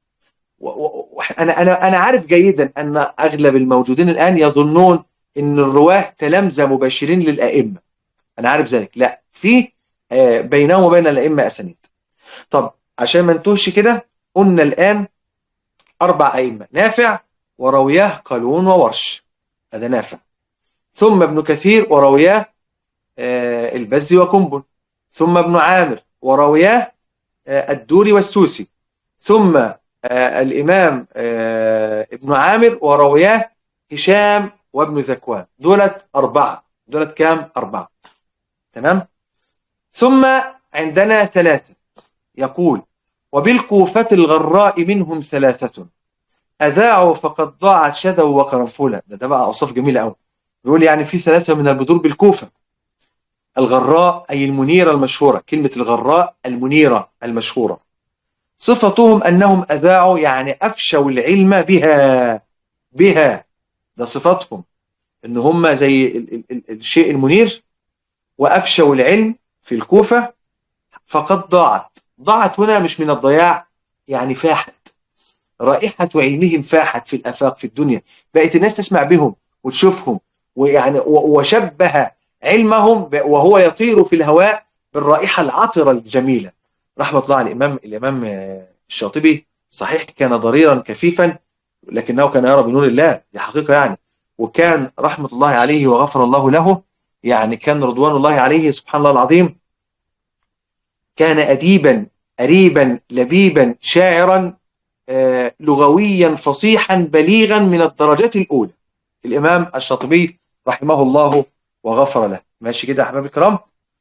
أنا عارف جيدا أن أغلب الموجودين الآن يظنون أن الرواه تلامذة مباشرين للأئمة. أنا عارف ذلك، لا، في بينهم وبين الأئمة أسانيد. طب عشان ما نتوهش كده، قلنا الآن 4 أئمة: نافع وراوياه قالون وورش، هذا نافع. ثم ابن كثير وراوياه البزي وقنبل، ثم ابن عامر وراوياه الدوري والسوسي، ثم الإمام ابن عامر وراوياه هشام وابن ذكوان. دولت أربعة. دولت كام؟ أربعة. تمام. ثم عندنا ثلاثة. يقول: وبالكوفة الغراء منهم ثلاثة أذاعوا فقد ضاعت شذوا وقرنفلا. ده بقى أوصاف جميلة أوي. بيقول يعني في ثلاثة من البدور بالكوفة. الغراء أي المنيرة المشهورة، كلمة الغراء المنيرة المشهورة. صفتهم أنهم أذاعوا يعني أفشوا العلم بها. ده صفتهم، إن هم زي الشيء المنير، وأفشوا العلم في الكوفة. فقد ضاعت هنا مش من الضياع، يعني فاحت رائحة علمهم، فاحت في الآفاق في الدنيا، بقت الناس تسمع بهم وتشوفهم، ويعني وشبه علمهم وهو يطير في الهواء بالرائحة العطرة الجميلة. رحمة الله على الإمام الشاطبي. صحيح كان ضريرا كفيفا، لكنه كان يرى بنور الله، دي حقيقة يعني. وكان رحمة الله عليه وغفر الله له، يعني كان رضوان الله عليه سبحان الله العظيم، كان أديبا أريبا لبيبا شاعرا لغويا فصيحا بليغا من الدرجات الأولى. الإمام الشاطبي رحمه الله وغفر له. ماشي كده يا أحباب الكرام؟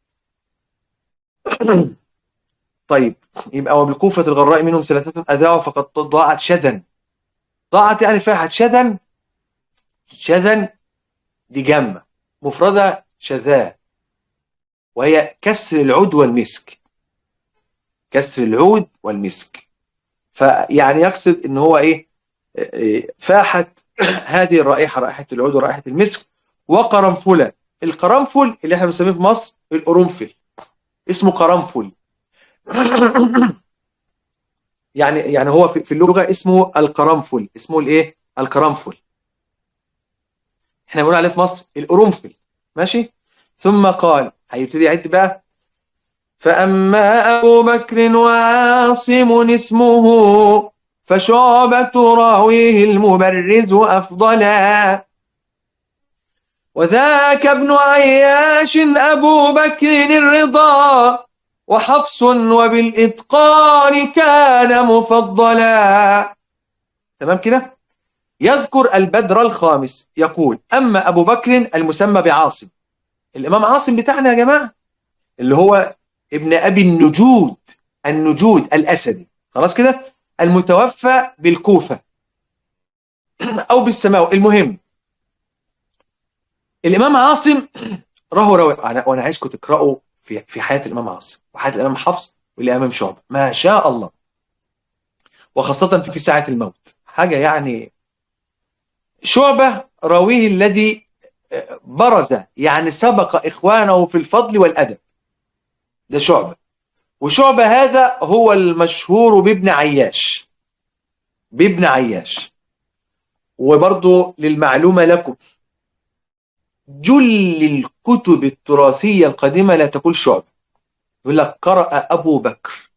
طيب، يبقى وبالكوفة الغراء منهم ثلاثة أذاعوا فقد ضاعت شذا. ضاعت يعني فاحت. شذا دي جمع، مفردة شذا، وهي كسر العود والمسك. كسر العود والمسك. فيعني يقصد ان هو ايه؟ فاحت هذه الرائحة، رائحة العود ورائحة المسك. وقرنفلا. القرنفل اللي احنا بنسميه في مصر القرنفل، اسمه قرنفل. يعني هو في اللغة اسمه القرنفل. اسمه الايه؟ القرنفل. احنا بنقول عليه في مصر القرنفل. ماشي. ثم قال، هيبتدي يعد بقى: فأما أبو بكر وعاصم اسمه فشعبة راويه المبرز أفضلا، وذاك ابن عياش أبو بكر الرضا وحفص وبالإتقان كان مفضلا. تمام كده؟ يذكر البدر الخامس. يقول: أما أبو بكر المسمى بعاصم، الإمام عاصم بتاعنا يا جماعة، اللي هو ابن أبي النجود الأسدي، خلاص كده، المتوفى بالكوفة أو بالسماوة. المهم، الإمام عاصم روى وأنا عايزكم تقرأوا في حياة الإمام عاصم وحياة الإمام حفص والإمام شعبة، ما شاء الله، وخاصة في ساعة الموت، حاجة يعني. شعبة راويه الذي برز، يعني سبق إخوانه في الفضل والأدب، ده شعبة. وشعبة هذا هو المشهور بابن عياش. وبرضه للمعلومة لكم، جل الكتب التراثية القديمة لا تقول شعبة، يقول لك قرأ أبو بكر.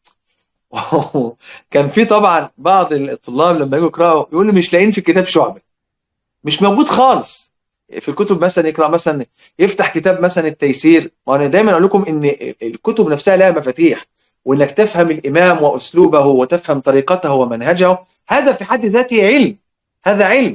كان في طبعا بعض الطلاب لما يجوا يقرأوا يقول لي مش لاقيين في الكتاب شعبة، مش موجود خالص في الكتب. مثلا يقرأ، مثلا يفتح كتاب مثلا التيسير، وانا دايما اقول لكم ان الكتب نفسها لها مفاتيح، وانك تفهم الامام واسلوبه وتفهم طريقته ومنهجه، هذا في حد ذاته علم، هذا علم.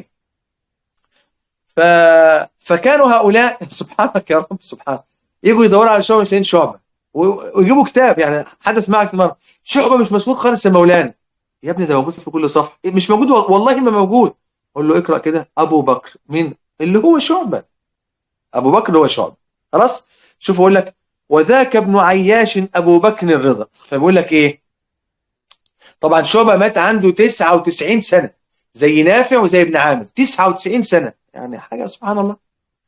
فكانوا هؤلاء سبحانك يا رب، سبحان، يجوا يدوروا على شعبة مش شعبة، ويجيبوا كتاب. يعني حدث معك مرة شعبة مش مسموع خالص يا مولانا، يا ابني ده موجود في كل صفحة. مش موجود والله ما موجود. اقول له اقرأ كده ابو بكر، مين اللي هو شعبة؟ ابو بكر هو شعبة. خلاص. شوف اقول لك: وذاك ابن عياش ابو بكر الرضا. فبيقول لك ايه؟ طبعا شعبة مات عنده 99 سنة، زي نافع وزي ابن عامر، 99 سنة، يعني حاجة سبحان الله.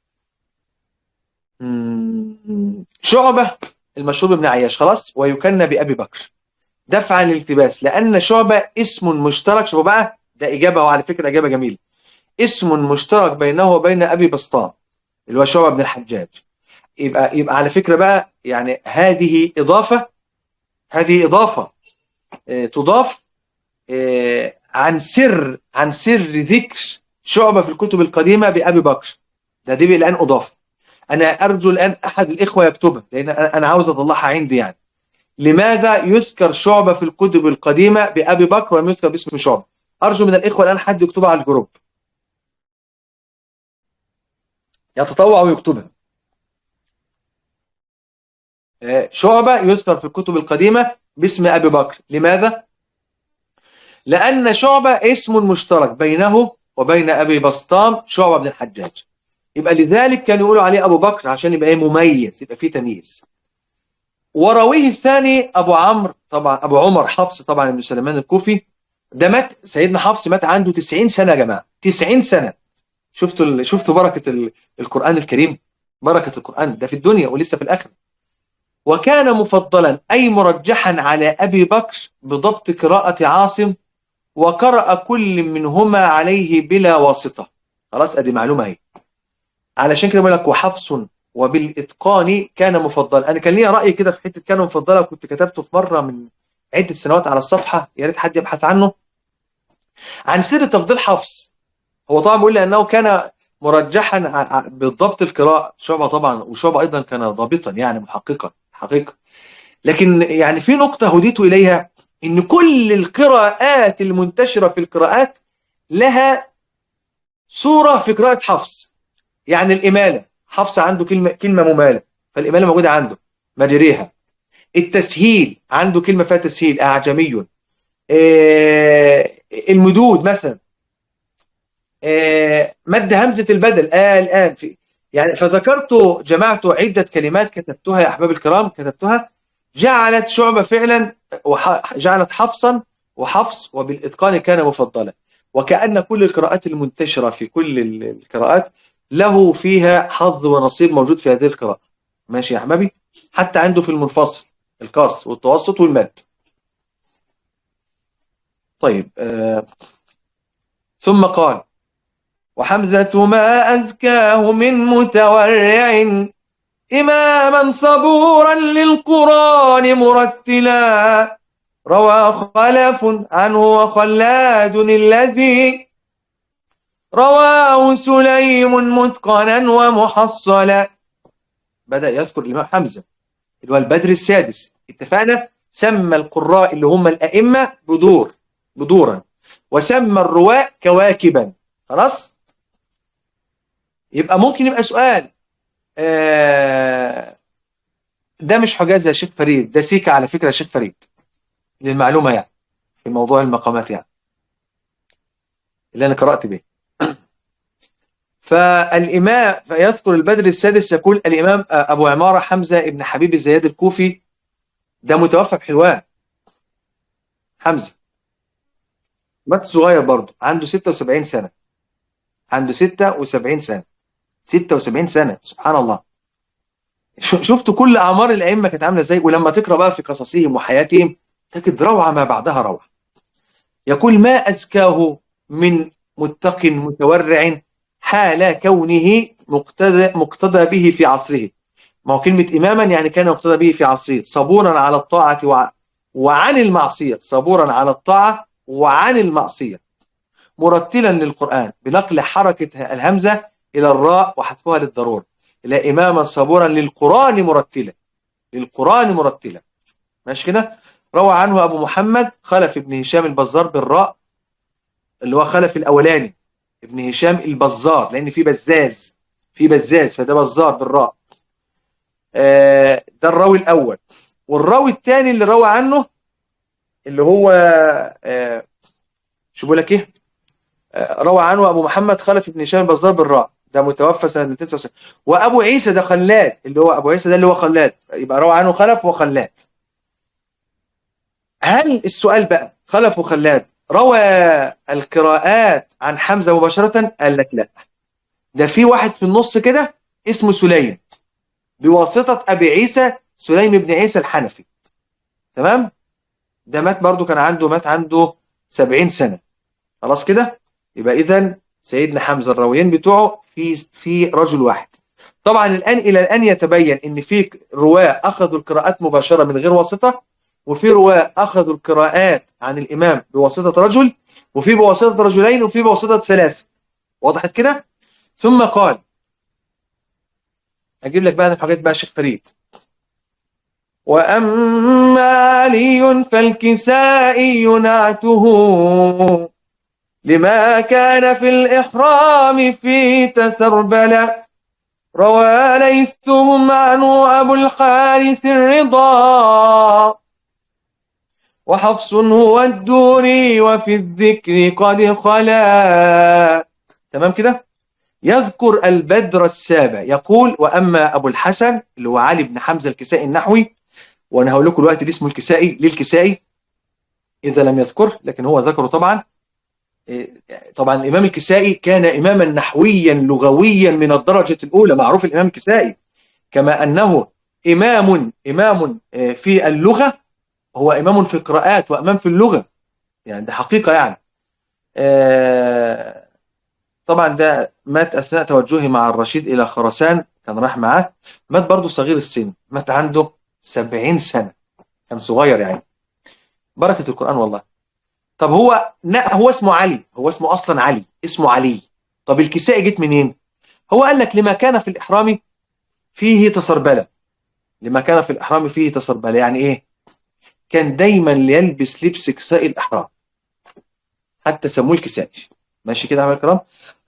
شعبة المشهور بابن عياش، خلاص، ويكنى بأبي بكر دفعا للالتباس، لأن شعبة اسم مشترك. شوفوا بقى، ده إجابة، وعلى فكرة إجابة جميلة. اسم مشترك بينه وبين أبي بسطام اللي هو شعبة بن الحجاج. يبقى على فكرة بقى، يعني هذه إضافة، تضاف عن سر ذكر شعبة في الكتب القديمة بأبي بكر. دي الآن أضاف. أنا أرجو الآن أحد الإخوة يكتبها، لأن أنا عاوز أطلعها عندي يعني. لماذا يذكر شعبة في الكتب القديمة بأبي بكر ولم يذكر باسم شعبة؟ أرجو من الإخوة الآن حد يكتبها على الجروب، يتطوع ويكتبها. شعبة يذكر في الكتب القديمة باسم أبي بكر، لماذا؟ لأن شعبة اسم مشترك بينه وبين أبي بسطام شعبة بن الحجاج، يبقى لذلك كانوا يقولوا عليه أبو بكر عشان يبقى مميز، يبقى فيه تمييز. وراويه الثاني أبو عمرو، طبعا أبو عمر حفص طبعا ابن سليمان الكوفي، ده مات سيدنا حفص مات عنده 90 سنة يا جماعة، 90 سنة. شفتوا بركة القرآن الكريم، بركة القرآن ده في الدنيا ولسه في الآخرة. وكان مفضلا أي مرجحا على أبي بكر بضبط قراءة عاصم، وقرأ كل منهما عليه بلا واسطة. خلاص أدي معلومة اهي. علشان كده بقول لك وحفص وبالإتقان كان مفضلا. أنا كان لي رأي كده في حتة كان مفضلا، كنت كتبته في مرة من عدة سنوات على الصفحة، يا ريت حد يبحث عنه، عن سر تفضيل حفص. هو طبعا بيقول لي أنه كان مرجحا بالضبط القراءة، شعبة طبعا، وشعبة أيضا كان ضابطا يعني محققا حقيقة. لكن يعني في نقطة هديت إليها، إن كل القراءات المنتشرة في القراءات لها صورة في قراءة حفص. يعني الإمالة، حفص عنده كلمة ممالة، فالإمالة موجودة عنده مجريها. التسهيل عنده كلمة فيها تسهيل أعجمي. المدود مثلا، مد همزة البدل الآن في يعني. فذكرت جمعت عدة كلمات كتبتها يا أحباب الكرام، كتبتها جعلت شعبة فعلا جعلت حفصا وحفص وبالإتقان كان مفضلا. وكأن كل القراءات المنتشرة في كل القراءات له فيها حظ ونصيب موجود في هذه القراءة. ماشي يا أحبابي؟ حتى عنده في المنفصل القصر والتوسط والمد. طيب ثم قال وحمزة ما أزكاه من متورع إماما صبورا للقرآن مرتلا روى خلف عنه وخلاد الذي رواه سليم متقنا ومحصلا. بدأ يذكر الإمام حمزة اللي هو البدر السادس، اتفقنا سمى القراء اللي هم الأئمة بدورا، وسمى الرواة كواكبا. خلاص، يبقى ممكن يبقى سؤال ده مش حجاز يا شيخ فريد، ده سيكا على فكرة يا شيخ فريد، للمعلومة يعني في موضوع المقامات يعني اللي أنا قرأت به. فالإمام فيذكر البدر السادس، يقول الإمام أبو عمارة حمزة ابن حبيب الزياد الكوفي، ده متوفى بحلوان. حمزة مات صغير برضه، عنده 76 سنة، عنده 76 سنة، 76 سنة، سبحان الله. شفتوا كل أعمار الأئمة كانت عاملة ازاي؟ ولما تقرأ بقى في قصصهم وحياتهم تجد روعة ما بعدها روعة. يقول ما أزكاه من متق متورع حال كونه مقتدى به في عصره. ما هو كلمة إماما يعني كان مقتدى به في عصره، صبورا على الطاعة وعن المعصية، صبورا على الطاعة وعن المعصية، مرتلا للقرآن بنقل حركة الهمزة إلى الراء وحذفها للضرورة، إلى إماما صبورا للقرآن مرتلا، للقرآن مرتلا. ماشي كده؟ روى عنه أبو محمد خلف ابن هشام البزار بالراء، اللي هو خلف الأولاني ابن هشام البزار، لأن في بزاز فده بزار بالراء. ده الراوي الأول. والراوي الثاني اللي روى عنه اللي هو شو بقول لك إيه، روى عنه أبو محمد خلف ابن هشام البزار بالراء، ده متوفى سنة 269. وأبو عيسى ده خلاد، اللي هو أبو عيسى ده اللي هو خلاد، يبقى روى عنه خلف وخلاد. هل السؤال بقى خلف وخلاد روى القراءات عن حمزة مباشرة؟ قال لك لا، ده في واحد في النص كده اسمه سليم بواسطة أبي عيسى، سليم بن عيسى الحنفي. تمام؟ ده مات برضو، مات عنده 70 سنة. خلاص كده؟ يبقى إذن سيدنا حمزة الراويين بتوعه في رجل واحد. طبعا إلى الآن يتبين إن في رواة أخذوا القراءات مباشرة من غير واسطة، وفي رواة أخذوا القراءات عن الإمام بواسطة رجل، وفي بواسطة رجلين، وفي بواسطة ثلاثة. وضحت كده؟ ثم قال أجيب لك بقى الحاجات بقى شيخ فريد. وأما علي فالكسائي نعته لما كان في الإحرام في تسربلا، روى ليثهم عنه أبو الحارث الرضا، وحفص هو الدوري وفي الذكر قد خلا. تمام كده؟ يذكر البدر السابع يقول: وأما أبو الحسن اللي هو علي بن حمزة الكسائي النحوي، وأنا هقول لكم دلوقتي اسمه الكسائي ليه الكسائي إذا لم يذكره، لكن هو ذكره طبعا. طبعا الإمام الكسائي كان إماما نحويا لغويا من الدرجة الأولى، معروف الإمام الكسائي، كما أنه إمام في اللغة، هو إمام في القراءات وإمام في اللغة، يعني ده حقيقة يعني. طبعا ده مات أثناء توجهه مع الرشيد إلى خراسان، كان راح معاه، مات برضه صغير السن، مات عنده 70 سنة، كان صغير يعني. بركة القرآن والله. طب هو اسمه علي، هو اسمه أصلا علي، اسمه علي. طب الكسائي جت منين؟ هو قال لك: لما كان في الإحرام فيه تسربلة. لما كان في الإحرام فيه تسربلة يعني إيه؟ كان دايما يلبس لبس كساء الإحرام، حتى سموه الكسائي. ماشي كده يا الكرام؟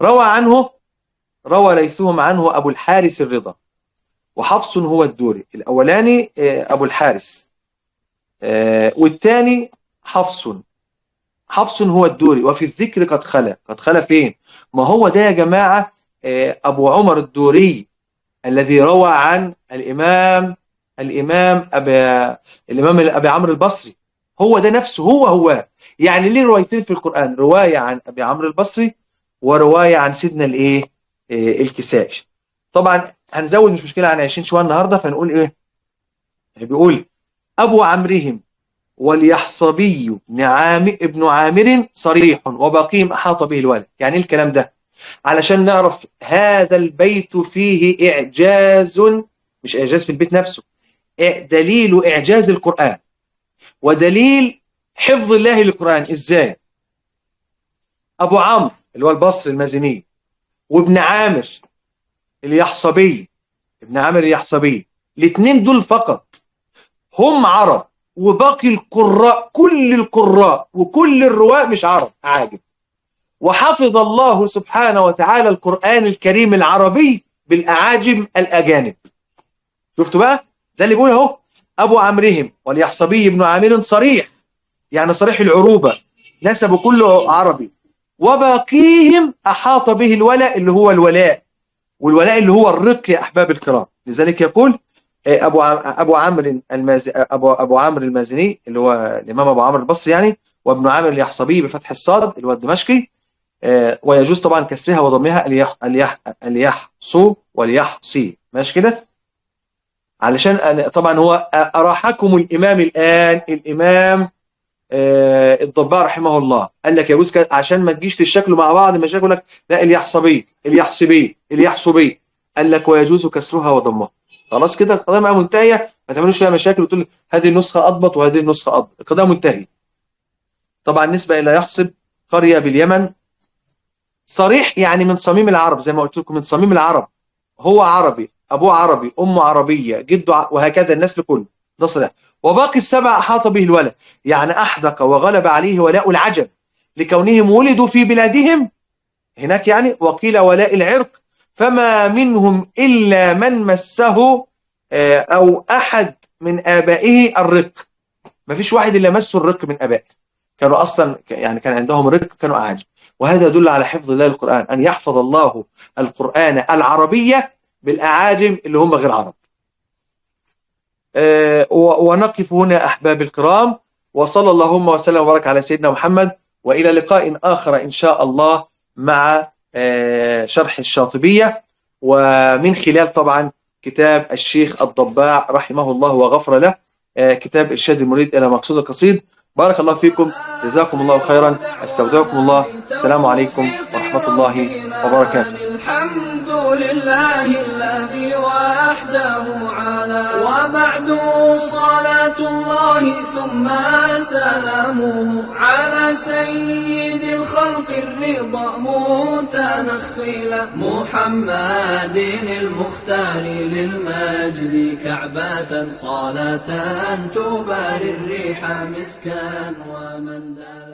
روى ليثهم عنه أبو الحارث الرضا، وحفص هو الدوري. الأولاني أبو الحارث، والثاني حفص هو الدوري، وفي الذكر قد خلا. قد خلا فين؟ ما هو ده يا جماعة أبو عمر الدوري الذي روى عن الإمام أبي عمرو البصري، هو ده نفسه، هو يعني ليه روايتين في القرآن، رواية عن أبي عمرو البصري ورواية عن سيدنا الكسائي. طبعا هنزود مش مشكلة عن 20 شوية النهاردة، فنقول إيه؟ بيقول: أبو عمرهم واليحصبي ابن عامر صريح وباقيهم أحاط به الولد. يعني إيه الكلام ده؟ علشان نعرف هذا البيت فيه إعجاز، مش إعجاز في البيت نفسه، دليل إعجاز القرآن ودليل حفظ الله للقرآن. إزاي؟ أبو عمرو اللي هو البصري المازني، وابن عامر اليحصبي، الاثنين دول فقط هم عرب، وباقي القراء كل القراء وكل الرواة مش عرب، عاجم. وحفظ الله سبحانه وتعالى القرآن الكريم العربي بالأعاجم الأجانب. شفتوا بقى؟ ده اللي بيقول اهو: أبو عمرهم واليحصبي ابن عامر صريح، يعني صريح العروبة، نسبه كله عربي، وباقيهم أحاط به الولاء، اللي هو الولاء، والولاء اللي هو الرق يا أحباب الكرام. لذلك يقول أبو عمرو المازني اللي هو الإمام أبو عمرو البصري يعني، وابن عامر اليحصبي بفتح الصاد اللي هو الدمشقي، ويجوز طبعا كسرها وضمها اليحصو واليحصي. ماشي كده؟ علشان طبعا هو أراحكم الإمام الآن، الإمام الضباع رحمه الله، قال لك يجوز عشان ما تجيش تشكلوا مع بعض مشاكل، لك لا اليحصبي، قال لك ويجوز كسرها وضمها. خلاص كده القضيه معاه منتهيه، ما تعملوش فيها مشاكل وتقول هذه النسخه اضبط وهذه النسخه اضبط، القضيه منتهيه. طبعا نسبه الى يحصب قريه باليمن، صريح يعني من صميم العرب، زي ما قلت لكم من صميم العرب، هو عربي، ابوه عربي، امه عربيه، جده وهكذا النسل كله، ده صريح. وباقي السبع احاط به الولد، يعني احدق وغلب عليه ولاء العجم لكونهم ولدوا في بلادهم هناك يعني، وقيل ولاء العرق، فما منهم الا من مسه او احد من ابائه الرق. ما فيش واحد الا مسه الرق من ابائه، كانوا اصلا يعني كان عندهم رق، كانوا اعاجم. وهذا يدل على حفظ الله للقرآن، أن يحفظ الله القرآن العربية بالأعاجم اللي هم غير عرب. ونقف هنا أحباب الكرام، وصلى اللهم وسلم وبارك على سيدنا محمد، وإلى لقاء آخر إن شاء الله مع شرح الشاطبية، ومن خلال طبعا كتاب الشيخ الضباع رحمه الله وغفر له، كتاب إرشاد المريد إلى مقصود القصيد. بارك الله فيكم، جزاكم الله خيرا، استودعكم الله، السلام عليكم ورحمة الله وبركاته. الحمد لله الذي وحده على، وبعد صلاة الله ثم سلامه على سيد الخلق الرضا متنخلا، محمد المختار للمجد كعبة صلاة تباري الريح مسكا ومندلا.